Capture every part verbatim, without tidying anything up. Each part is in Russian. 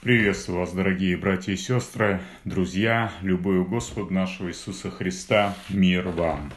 Приветствую вас, дорогие братья и сестры, друзья, любовью Господа нашего Иисуса Христа, мир вам.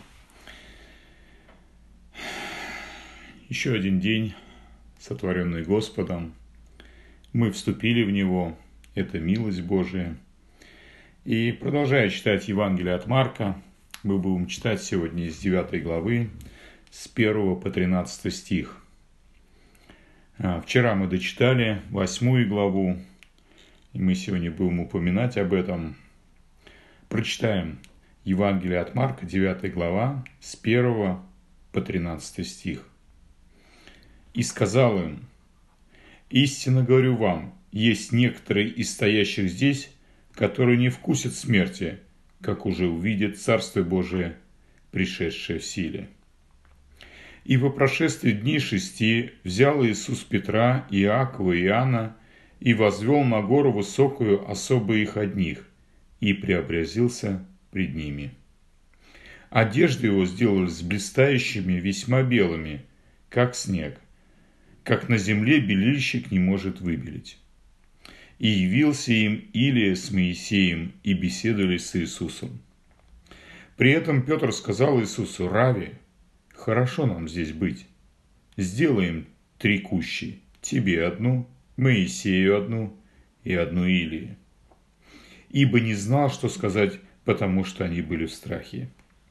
Еще один день, сотворенный Господом. Мы вступили в него, это милость Божия. И продолжая читать Евангелие от Марка, мы будем читать сегодня из девятой главы, с первого по тринадцатый стих. Вчера мы дочитали восьмую главу, и мы сегодня будем упоминать об этом. Прочитаем Евангелие от Марка, девятая глава, с первого по тринадцатый стих. «И сказал им: истинно говорю вам, есть некоторые из стоящих здесь, которые не вкусят смерти, как уже увидят Царство Божие, пришедшее в силе». И по прошествии дней шести взял Иисус Петра, Иакова и Иоанна и возвел на гору высокую особо их одних, и преобразился пред ними. Одежды его сделались блистающими, весьма белыми, как снег, как на земле белильщик не может выбелить. И явился им Илия с Моисеем, и беседовали с Иисусом. При этом Петр сказал Иисусу: «Рави, хорошо нам здесь быть. Сделаем три кущи, тебе одну, Моисею одну и одну Илии». Ибо не знал, что сказать, потому что они были в страхе.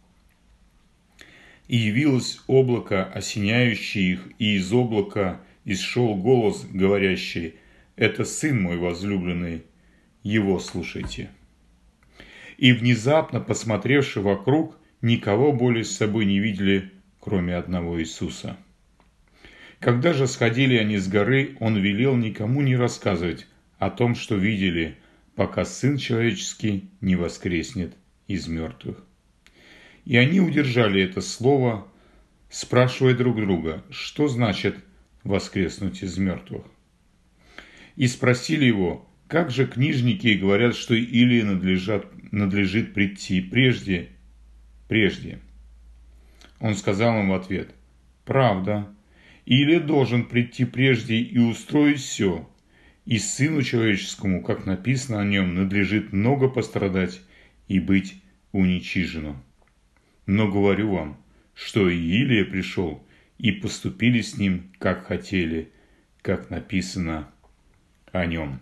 И явилось облако, осеняющее их, и из облака исшел голос, говорящий: «Это Сын мой возлюбленный, его слушайте». И внезапно, посмотревши вокруг, никого более с собой не видели, кроме одного Иисуса. Когда же сходили они с горы, он велел никому не рассказывать о том, что видели, пока Сын Человеческий не воскреснет из мертвых. И они удержали это слово, спрашивая друг друга, что значит воскреснуть из мертвых. И спросили его: как же книжники говорят, что Илии надлежат, надлежит прийти прежде, прежде? Он сказал им в ответ: правда, Илия должен прийти прежде и устроить все, и Сыну Человеческому, как написано о нем, надлежит много пострадать и быть уничиженным. Но говорю вам, что и Илия пришел, и поступили с ним, как хотели, как написано о нем».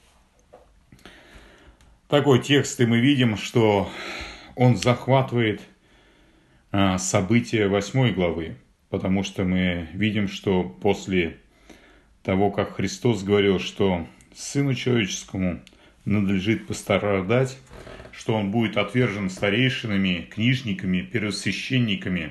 Такой текст, и мы видим, что он захватывает события восьмой главы, потому что мы видим, что после того, как Христос говорил, что Сыну Человеческому надлежит пострадать, что он будет отвержен старейшинами, книжниками, первосвященниками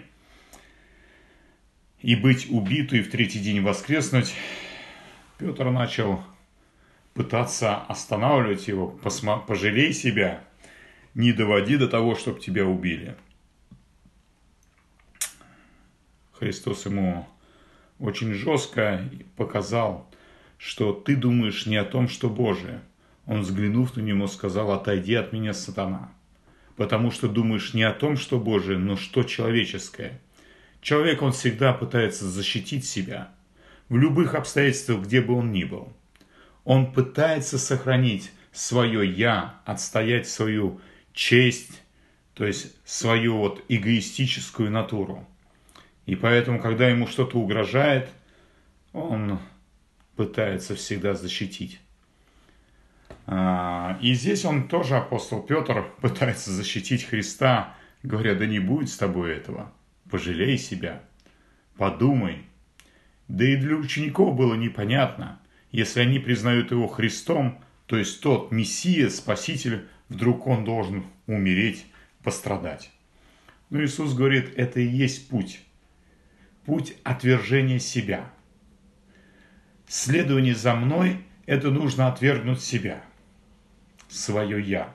и быть убит, и в третий день воскреснуть, Петр начал пытаться останавливать его: пожалей себя, не доводи до того, чтобы тебя убили. Христос ему очень жестко показал, что ты думаешь не о том, что Божие. Он, взглянув на него, сказал: отойди от меня, сатана, потому что думаешь не о том, что Божие, но что человеческое. Человек, он всегда пытается защитить себя в любых обстоятельствах, где бы он ни был. Он пытается сохранить свое «я», отстоять свою честь, то есть свою вот эгоистическую натуру. И поэтому, когда ему что-то угрожает, он пытается всегда защитить. И здесь он тоже, апостол Петр, пытается защитить Христа, говоря: да не будет с тобой этого, пожалей себя, подумай. Да и для учеников было непонятно, если они признают его Христом, то есть тот Мессия, Спаситель, вдруг он должен умереть, пострадать. Но Иисус говорит: это и есть путь. Путь отвержения себя. Следование за мной – это нужно отвергнуть себя, свое «я».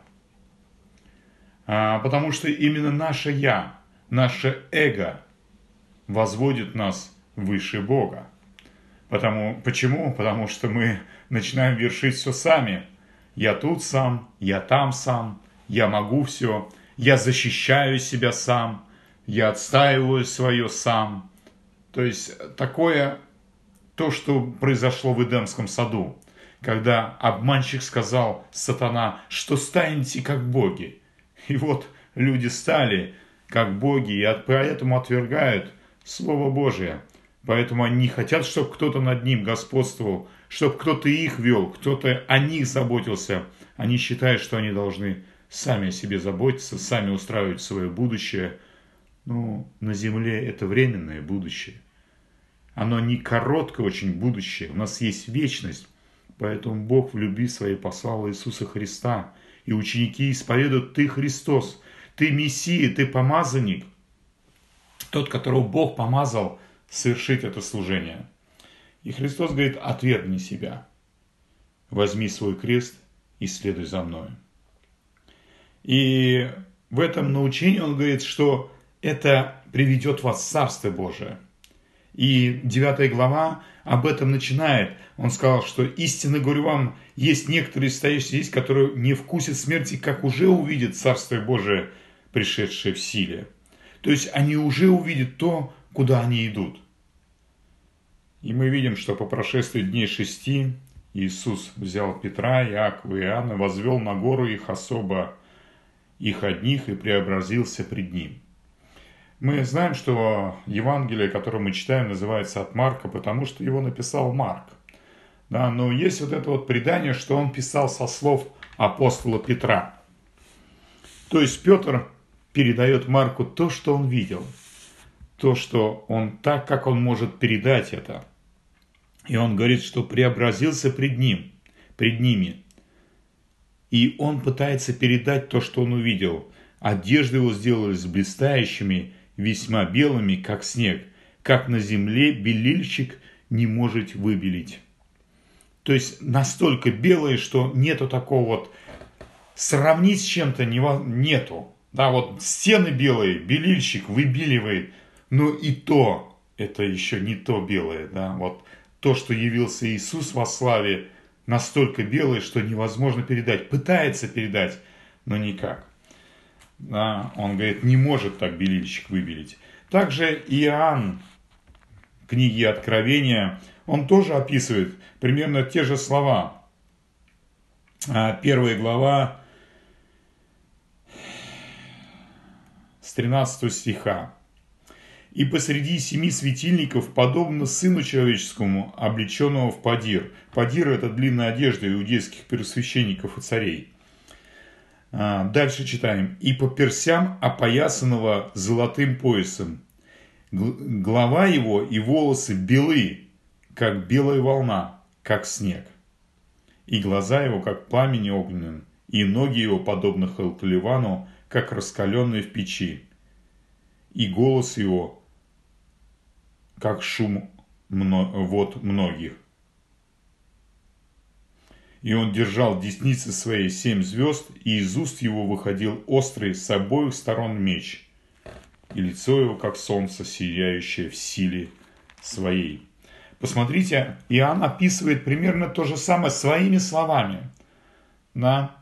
А, потому что именно наше «я», наше эго возводит нас выше Бога. Потому, почему? Потому что мы начинаем вершить все сами. Я тут сам, я там сам, я могу все, я защищаю себя сам, я отстаиваю свое сам. То есть такое, то, что произошло в Эдемском саду. когда обманщик сказал, сатана, что станете как боги. И вот люди стали как боги, и поэтому отвергают Слово Божие. Поэтому они не хотят, чтобы кто-то над ним господствовал, чтобы кто-то их вел, кто-то о них заботился. Они считают, что они должны сами о себе заботиться, сами устраивать свое будущее. Но на земле это временное будущее. Оно не короткое очень будущее. У нас есть вечность. Поэтому Бог в любви своей послал Иисуса Христа. И ученики исповедуют: Ты Христос, Ты Мессия, Ты помазанник. Тот, которого Бог помазал совершить это служение. И Христос говорит: отвергни себя, возьми свой крест и следуй за мной. И в этом научении он говорит, что это приведет вас в Царство Божие. И девятая глава об этом начинает. Он сказал, что истинно говорю вам, есть некоторые стоящие здесь, которые не вкусят смерти, как уже увидят Царство Божие, пришедшее в силе. То есть они уже увидят то, куда они идут. И мы видим, что по прошествии дней шести Иисус взял Петра, Иакова и Иоанна, возвел на гору их особо, их одних, и преобразился пред ним. Мы знаем, что Евангелие, которое мы читаем, называется от Марка, потому что его написал Марк. Да, но есть вот это вот предание, что он писал со слов апостола Петра. То есть Петр передает Марку то, что он видел, то, что он так, как он может передать это. И он говорит, что преобразился пред ним, пред ними. И он пытается передать то, что он увидел. Одежды его сделались блистающими, весьма белыми, как снег, как на земле белильщик не может выбелить. То есть настолько белые, что нету такого вот, сравнить с чем-то нету. Да, вот стены белые, белильщик выбеливает, но и то, это еще не то белое, да, вот то, что явился Иисус во славе, настолько белое, что невозможно передать, пытается передать, но никак. Да, он говорит, не может так белильщик выбелить. Также Иоанн, книги Откровения, он тоже описывает примерно те же слова. Первая глава с тринадцатого стиха. «И посреди семи светильников, подобно Сыну Человеческому, облеченного в падир». Падир – это длинная одежда иудейских первосвященников и царей. Дальше читаем. «И по персям опоясанного золотым поясом. Голова его и волосы белы, как белая волна, как снег. И глаза его, как пламени огненным, и ноги его, подобно халкаливану, как раскаленные в печи. И голос его, как шум вод многих. И он держал в деснице своей семь звезд, и из уст его выходил острый с обоих сторон меч, и лицо его, как солнце, сияющее в силе своей». Посмотрите, Иоанн описывает примерно то же самое своими словами. Да?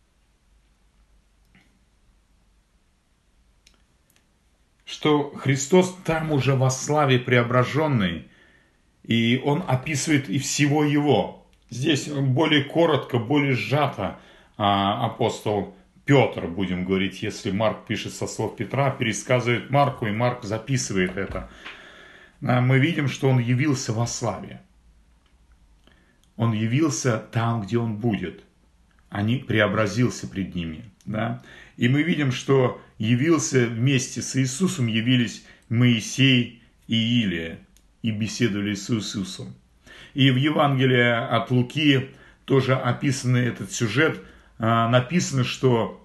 Что Христос там уже во славе преображенный, и он описывает и всего его. Здесь более коротко, более сжато а, апостол Петр, будем говорить, если Марк пишет со слов Петра, пересказывает Марку, и Марк записывает это. А, мы видим, что он явился во славе. Он явился там, где он будет. Они преобразился пред ними. Да? И мы видим, что явился вместе с Иисусом, явились Моисей и Илия, и беседовали с Иисусом. И в Евангелии от Луки тоже описан этот сюжет. Написано, что,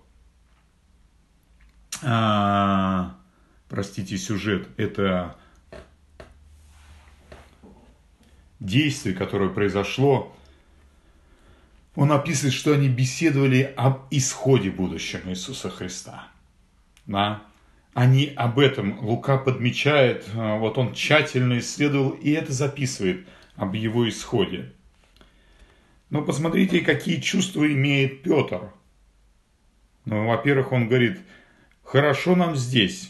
простите, сюжет, это действие, которое произошло. Он описывает, что они беседовали об исходе будущем Иисуса Христа. Да? Они об этом, Лука подмечает, вот он тщательно исследовал, и это записывает об его исходе. Но посмотрите, какие чувства имеет Петр. Ну, во-первых, он говорит, хорошо нам здесь,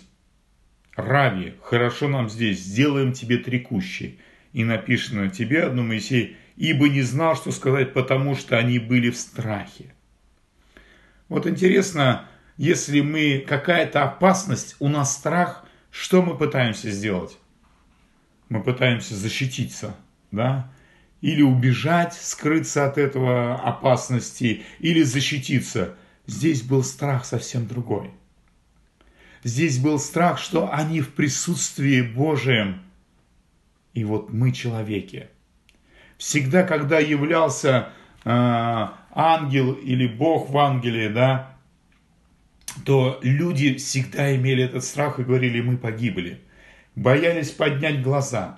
Рави, хорошо нам здесь, сделаем тебе три кущи. И написано тебе одну, Моисей, ибо не знал, что сказать, потому что они были в страхе. Вот интересно, если мы какая-то опасность, у нас страх, что мы пытаемся сделать? Мы пытаемся защититься, да? Или убежать, скрыться от этого опасности, или защититься. Здесь был страх совсем другой. Здесь был страх, что они в присутствии Божьем, и вот мы человеки. Всегда, когда являлся э, ангел или Бог в ангеле, да, то люди всегда имели этот страх и говорили: мы погибли. Боялись поднять глаза.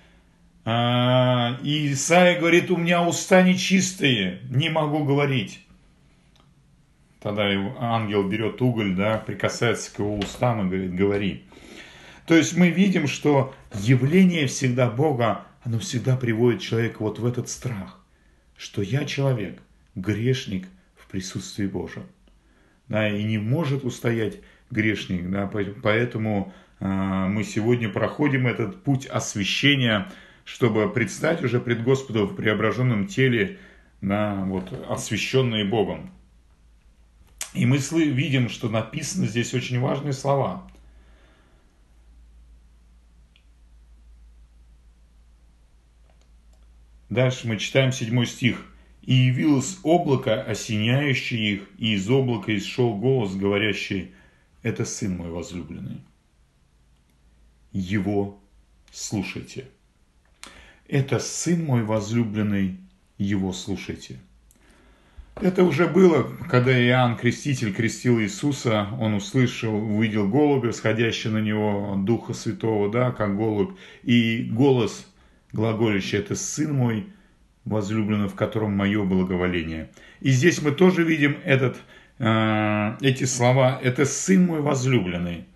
И Исаия говорит: у меня уста нечистые, не могу говорить. Тогда ангел берет уголь, да, прикасается к его устам и говорит: говори. То есть мы видим, что явление всегда Бога, оно всегда приводит человека вот в этот страх, что я человек, грешник в присутствии Божьем. Да, и не может устоять грешник, да, поэтому э, мы сегодня проходим этот путь освящения, чтобы предстать уже пред Господом в преображенном теле, да, вот, освященные Богом. И мы видим, что написаны здесь очень важные слова. Дальше мы читаем седьмой стих. «И явилось облако, осеняющее их, и из облака исшел голос, говорящий: это Сын мой возлюбленный. Его слушайте». Это Сын мой возлюбленный, его слушайте. Это уже было, когда Иоанн Креститель крестил Иисуса, он услышал, увидел голубя, сходящего на него, Духа Святого, да, как голубь, и голос глаголящий: это Сын мой возлюбленный, в котором мое благоволение. И здесь мы тоже видим этот, э, эти слова: это Сын мой возлюбленный.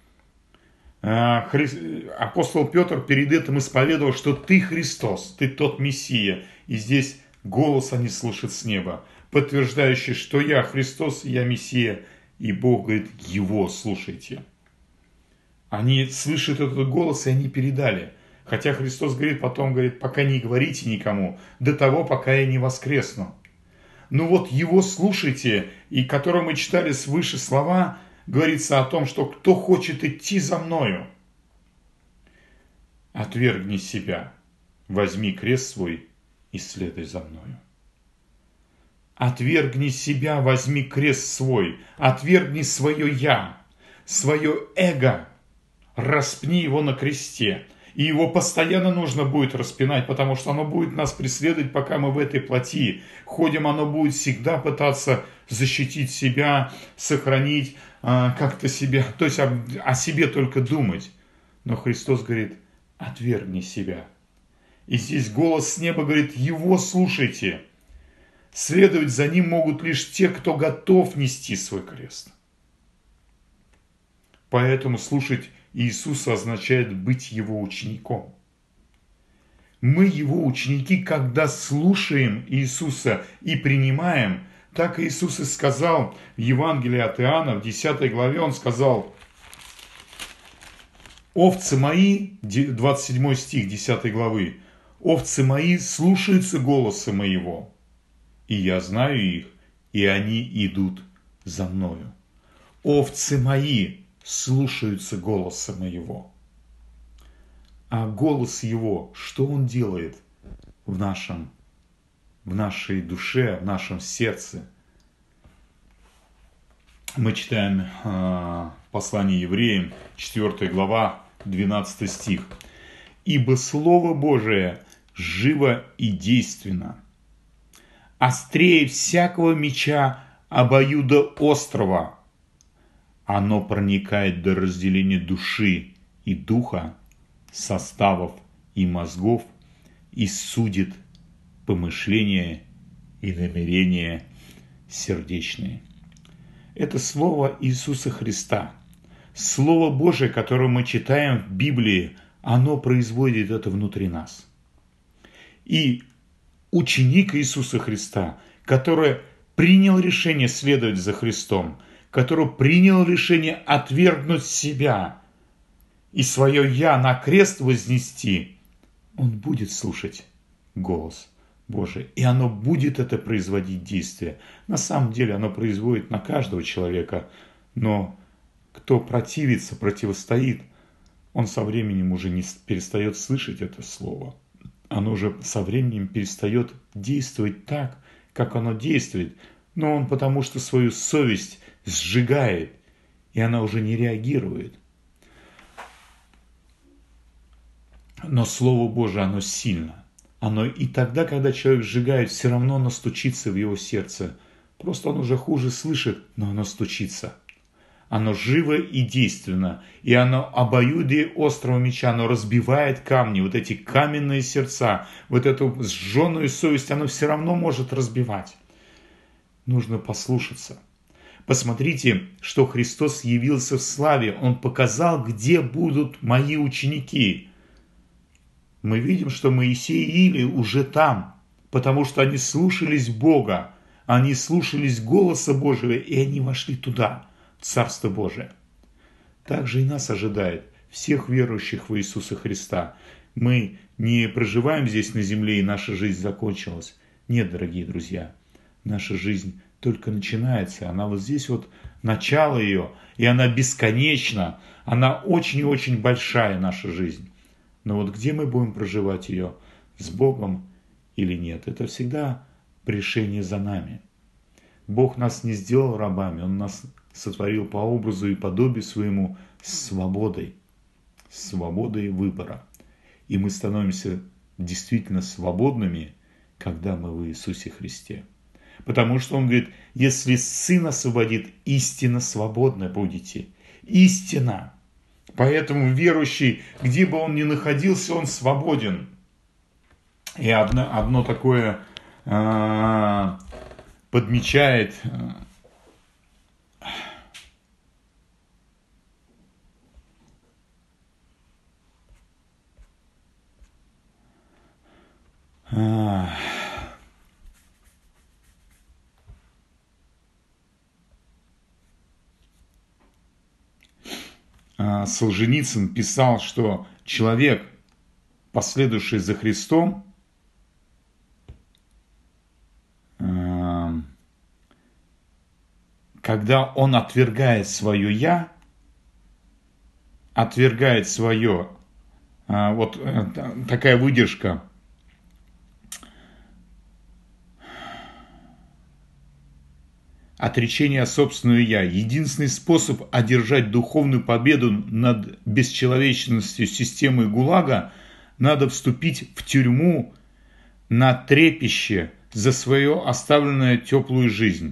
Апостол Петр перед этим исповедовал, что ты Христос, ты тот Мессия. И здесь голос они слышат с неба, подтверждающий, что я Христос, я Мессия. И Бог говорит: его слушайте. Они слышат этот голос, и они передали. Хотя Христос говорит, потом говорит: пока не говорите никому, до того, пока я не воскресну. Ну вот его слушайте, и которые мы читали свыше слова, говорится о том, что кто хочет идти за мною, отвергни себя, возьми крест свой и следуй за мною. Отвергни себя, возьми крест свой, отвергни свое «я», свое эго, распни его на кресте. И его постоянно нужно будет распинать, потому что оно будет нас преследовать, пока мы в этой плоти ходим. Оно будет всегда пытаться защитить себя, сохранить э, как-то себя, то есть о, о себе только думать. Но Христос говорит: отвергни себя. И здесь голос с неба говорит: его слушайте. Следовать за ним могут лишь те, кто готов нести свой крест. Поэтому слушать Иисуса означает быть его учеником. Мы его ученики, когда слушаем Иисуса и принимаем. Так Иисус и сказал в Евангелии от Иоанна, в десятой главе, он сказал: овцы мои, двадцать седьмой стих десятой главы, овцы мои слушаются голоса моего, и я знаю их, и они идут за мною. Овцы мои слушаются голоса моего. А голос его, что он делает в нашем, в нашей душе, в нашем сердце? Мы читаем э, послание евреям, четвёртая глава, двенадцатый стих. «Ибо Слово Божие живо и действенно, острее всякого меча обоюдоострого. Оно проникает до разделения души и духа, составов и мозгов, и судит помышления и намерения сердечные». Это слово Иисуса Христа. Слово Божие, которое мы читаем в Библии, оно производит это внутри нас. И ученик Иисуса Христа, который принял решение следовать за Христом, который принял решение отвергнуть себя и свое «я» на крест вознести, он будет слушать голос, Божие. И оно будет это производить действие. На самом деле оно производит на каждого человека. Но кто противится, противостоит, он со временем уже не перестает слышать это слово. Оно уже со временем перестает действовать так, как оно действует. Но он потому что свою совесть сжигает, и она уже не реагирует. Но Слово Божие, оно сильно. Оно и тогда, когда человек сжигает, все равно оно стучится в его сердце. Просто он уже хуже слышит, но оно стучится. Оно живо и действенно. И оно обоюдие острого меча, оно разбивает камни, вот эти каменные сердца, вот эту сжженную совесть, оно все равно может разбивать. Нужно послушаться. Посмотрите, что Христос явился в славе. Он показал, где будут мои ученики. Мы видим, что Моисей и Илия уже там, потому что они слушались Бога, они слушались голоса Божьего, и они вошли туда, в Царство Божие. Так же и нас ожидает, всех верующих в Иисуса Христа. Мы не проживаем здесь на земле, и наша жизнь закончилась. Нет, дорогие друзья, наша жизнь только начинается. Она вот здесь вот, начало ее, и она бесконечна. Она очень и очень большая, наша жизнь. Но вот где мы будем проживать ее, с Богом или нет, это всегда решение за нами. Бог нас не сделал рабами, Он нас сотворил по образу и подобию своему с свободой, с свободой выбора. И мы становимся действительно свободными, когда мы в Иисусе Христе. Потому что Он говорит, если Сын освободит, истинно свободны будете. Истина. Поэтому верующий, где бы он ни находился, он свободен. И одно, одно такое э, подмечает э, Солженицын писал, что человек, последующий за Христом, когда он отвергает свое «я», отвергает свое, вот такая выдержка, отречение собственного «я». Единственный способ одержать духовную победу над бесчеловечностью системы ГУЛАГа – надо вступить в тюрьму на трепище за свою оставленную теплую жизнь.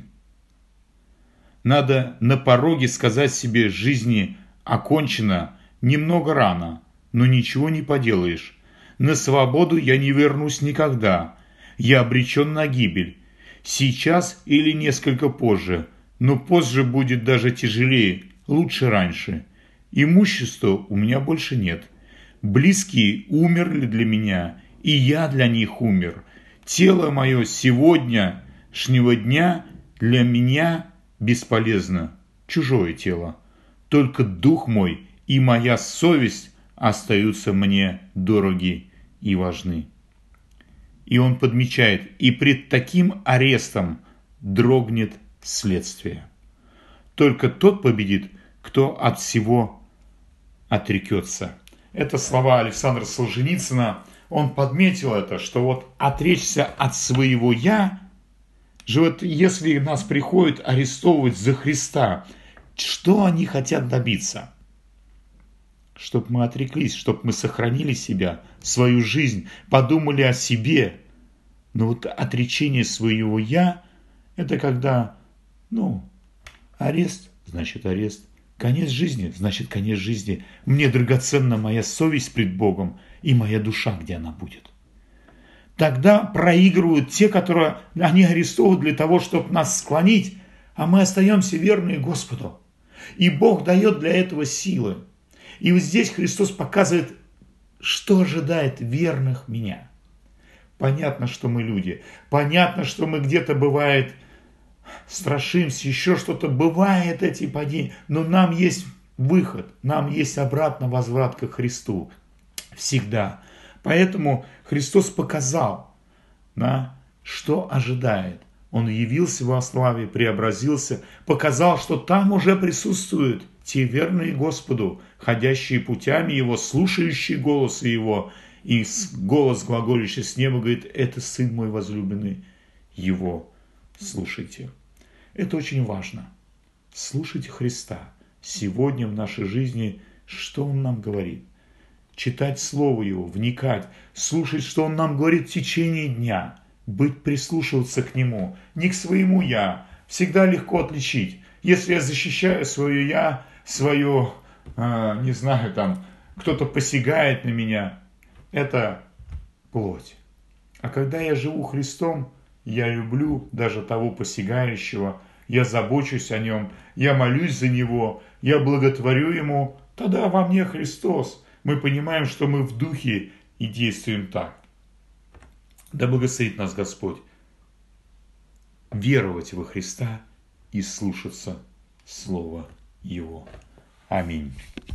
Надо на пороге сказать себе «жизни окончено, немного рано, но ничего не поделаешь. На свободу я не вернусь никогда, я обречен на гибель». Сейчас или несколько позже, но позже будет даже тяжелее, лучше раньше. Имущества у меня больше нет. Близкие умерли для меня, и я для них умер. Тело мое сегодняшнего дня для меня бесполезно, чужое тело. Только дух мой и моя совесть остаются мне дороги и важны. И он подмечает, и пред таким арестом дрогнет следствие. Только тот победит, кто от всего отрекется. Это слова Александра Солженицына. Он подметил это, что вот отречься от своего «я», же вот если нас приходят арестовывать за Христа, что они хотят добиться? Чтобы мы отреклись, чтобы мы сохранили себя, свою жизнь, подумали о себе. Но вот отречение своего «я» – это когда, ну, арест, значит арест. Конец жизни, значит конец жизни. Мне драгоценна моя совесть пред Богом и моя душа, где она будет. Тогда проигрывают те, которые они арестовывают для того, чтобы нас склонить, а мы остаемся верными Господу. И Бог дает для этого силы. И вот здесь Христос показывает, что ожидает верных меня. Понятно, что мы люди. Понятно, что мы где-то бывает страшимся, еще что-то. Бывает эти падения. Но нам есть выход. Нам есть обратно возврат ко Христу. Всегда. Поэтому Христос показал, да, что ожидает. Он явился во славе, преобразился, показал, что там уже присутствуют те верные Господу, ходящие путями Его, слушающие голоса Его, и голос, глаголющий с неба, говорит: это Сын мой возлюбленный, Его слушайте. Это очень важно. Слушайте Христа. Сегодня в нашей жизни, что Он нам говорит. Читать Слово Его, вникать, слушать, что Он нам говорит в течение дня. Быть, прислушиваться к Нему, не к своему «я». Всегда легко отличить. Если я защищаю свое «я», свое, э, не знаю, там, кто-то посягает на меня, это плоть. А когда я живу Христом, я люблю даже того посягающего, я забочусь о нем, я молюсь за него, я благотворю ему, тогда во мне Христос. Мы понимаем, что мы в духе и действуем так. Да благословит нас Господь веровать во Христа и слушаться Слова Его. Аминь.